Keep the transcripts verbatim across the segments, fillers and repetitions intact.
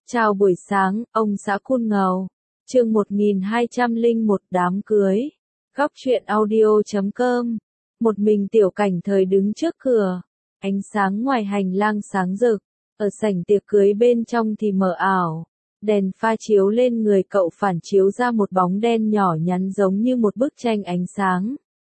Chào buổi sáng, ông xã Cun Ngầu. Chương một nghìn hai trăm lẻ một đám cưới. Góc truyện audio chấm com. Một mình Tiểu Cảnh Thời đứng trước cửa. Ánh sáng ngoài hành lang sáng rực. Ở sảnh tiệc cưới bên trong thì mờ ảo. Đèn pha chiếu lên người cậu phản chiếu ra một bóng đen nhỏ nhắn giống như một bức tranh ánh sáng.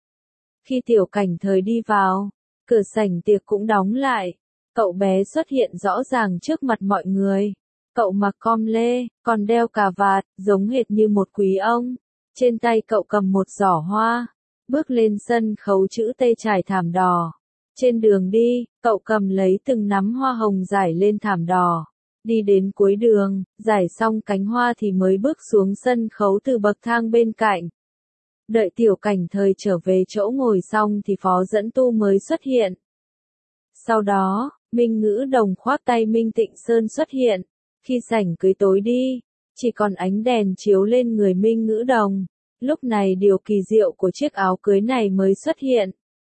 Khi Tiểu Cảnh Thời đi vào, cửa sảnh tiệc cũng đóng lại. Cậu bé xuất hiện rõ ràng trước mặt mọi người. Cậu mặc com lê, còn đeo cà vạt, giống hệt như một quý ông. Trên tay cậu cầm một giỏ hoa. Bước lên sân khấu chữ T trải thảm đỏ. Trên đường đi, cậu cầm lấy từng nắm hoa hồng rải lên thảm đỏ. Đi đến cuối đường, rải xong cánh hoa thì mới bước xuống sân khấu từ bậc thang bên cạnh. Đợi Tiểu Cảnh Thời trở về chỗ ngồi xong thì phó dẫn tu mới xuất hiện. Sau đó, Minh Ngữ Đồng khoác tay Minh Tịnh Sơn xuất hiện. Khi sảnh cưới tối đi, chỉ còn ánh đèn chiếu lên người Minh Ngữ Đồng. Lúc này điều kỳ diệu của chiếc áo cưới này mới xuất hiện.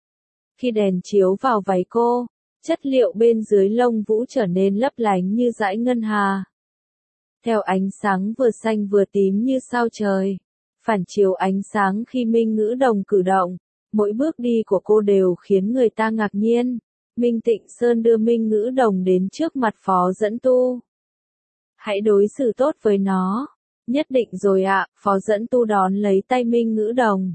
Khi đèn chiếu vào váy cô, chất liệu bên dưới lông vũ trở nên lấp lánh như dải ngân hà. Theo ánh sáng vừa xanh vừa tím như sao trời, phản chiếu ánh sáng khi Minh Ngữ Đồng cử động, mỗi bước đi của cô đều khiến người ta ngạc nhiên. Minh Tịnh Sơn đưa Minh Ngữ Đồng đến trước mặt phó dẫn tu. Hãy đối xử tốt với nó. Nhất định rồi ạ, phó dẫn tu đón lấy tay Minh Ngữ Đồng.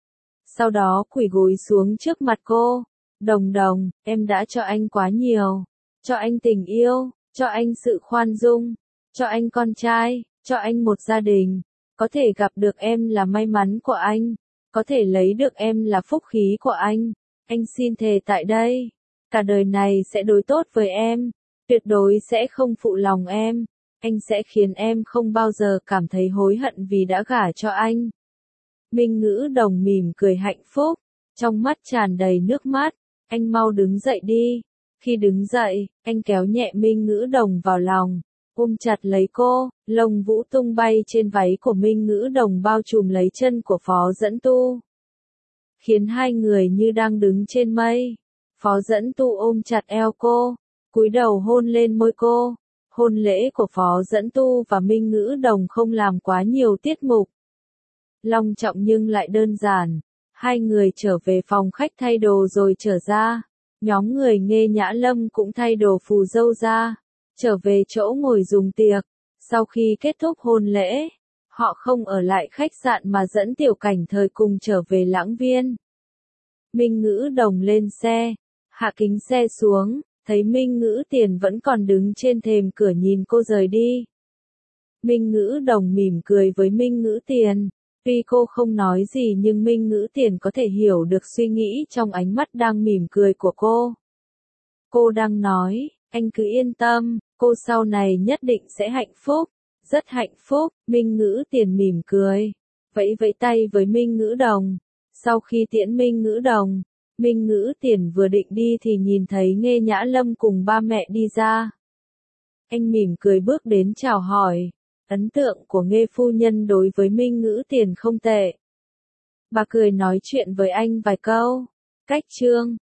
Sau đó quỳ gối xuống trước mặt cô. Đồng Đồng, em đã cho anh quá nhiều. Cho anh tình yêu, cho anh sự khoan dung, cho anh con trai, cho anh một gia đình. Có thể gặp được em là may mắn của anh. Có thể lấy được em là phúc khí của anh. Anh xin thề tại đây. Cả đời này sẽ đối tốt với em. Tuyệt đối sẽ không phụ lòng em. Anh sẽ khiến em không bao giờ cảm thấy hối hận vì đã gả cho anh. Minh Ngữ Đồng mỉm cười hạnh phúc, trong mắt tràn đầy nước mắt. Anh mau đứng dậy đi. Khi đứng dậy, anh kéo nhẹ Minh Ngữ Đồng vào lòng, ôm chặt lấy cô. Lông vũ tung bay trên váy của Minh Ngữ Đồng bao trùm lấy chân của phó dẫn tu, khiến hai người như đang đứng trên mây. Phó dẫn tu ôm chặt eo cô, cúi đầu hôn lên môi cô. Hôn lễ của phó dẫn tu và Minh Ngữ Đồng không làm quá nhiều tiết mục. Long trọng nhưng lại đơn giản. Hai người trở về phòng khách thay đồ rồi trở ra. Nhóm người Nghê Nhã Lâm cũng thay đồ phù dâu ra. Trở về chỗ ngồi dùng tiệc. Sau khi kết thúc hôn lễ, họ không ở lại khách sạn mà dẫn Tiểu Cảnh Thời cùng trở về Lãng Viên. Minh Ngữ Đồng lên xe, hạ kính xe xuống. Thấy Minh Ngữ Tiền vẫn còn đứng trên thềm cửa nhìn cô rời đi. Minh Ngữ Đồng mỉm cười với Minh Ngữ Tiền. Tuy cô không nói gì nhưng Minh Ngữ Tiền có thể hiểu được suy nghĩ trong ánh mắt đang mỉm cười của cô. Cô đang nói, anh cứ yên tâm, cô sau này nhất định sẽ hạnh phúc. Rất hạnh phúc. Minh Ngữ Tiền mỉm cười, vẫy vẫy tay với Minh Ngữ Đồng. Sau khi tiễn Minh Ngữ Đồng, Minh Ngữ Tiền vừa định đi thì nhìn thấy Nghê Nhã Lâm cùng ba mẹ đi ra. Anh mỉm cười bước đến chào hỏi. Ấn tượng của Nghê phu nhân đối với Minh Ngữ Tiền không tệ. Bà cười nói chuyện với anh vài câu. Cách chương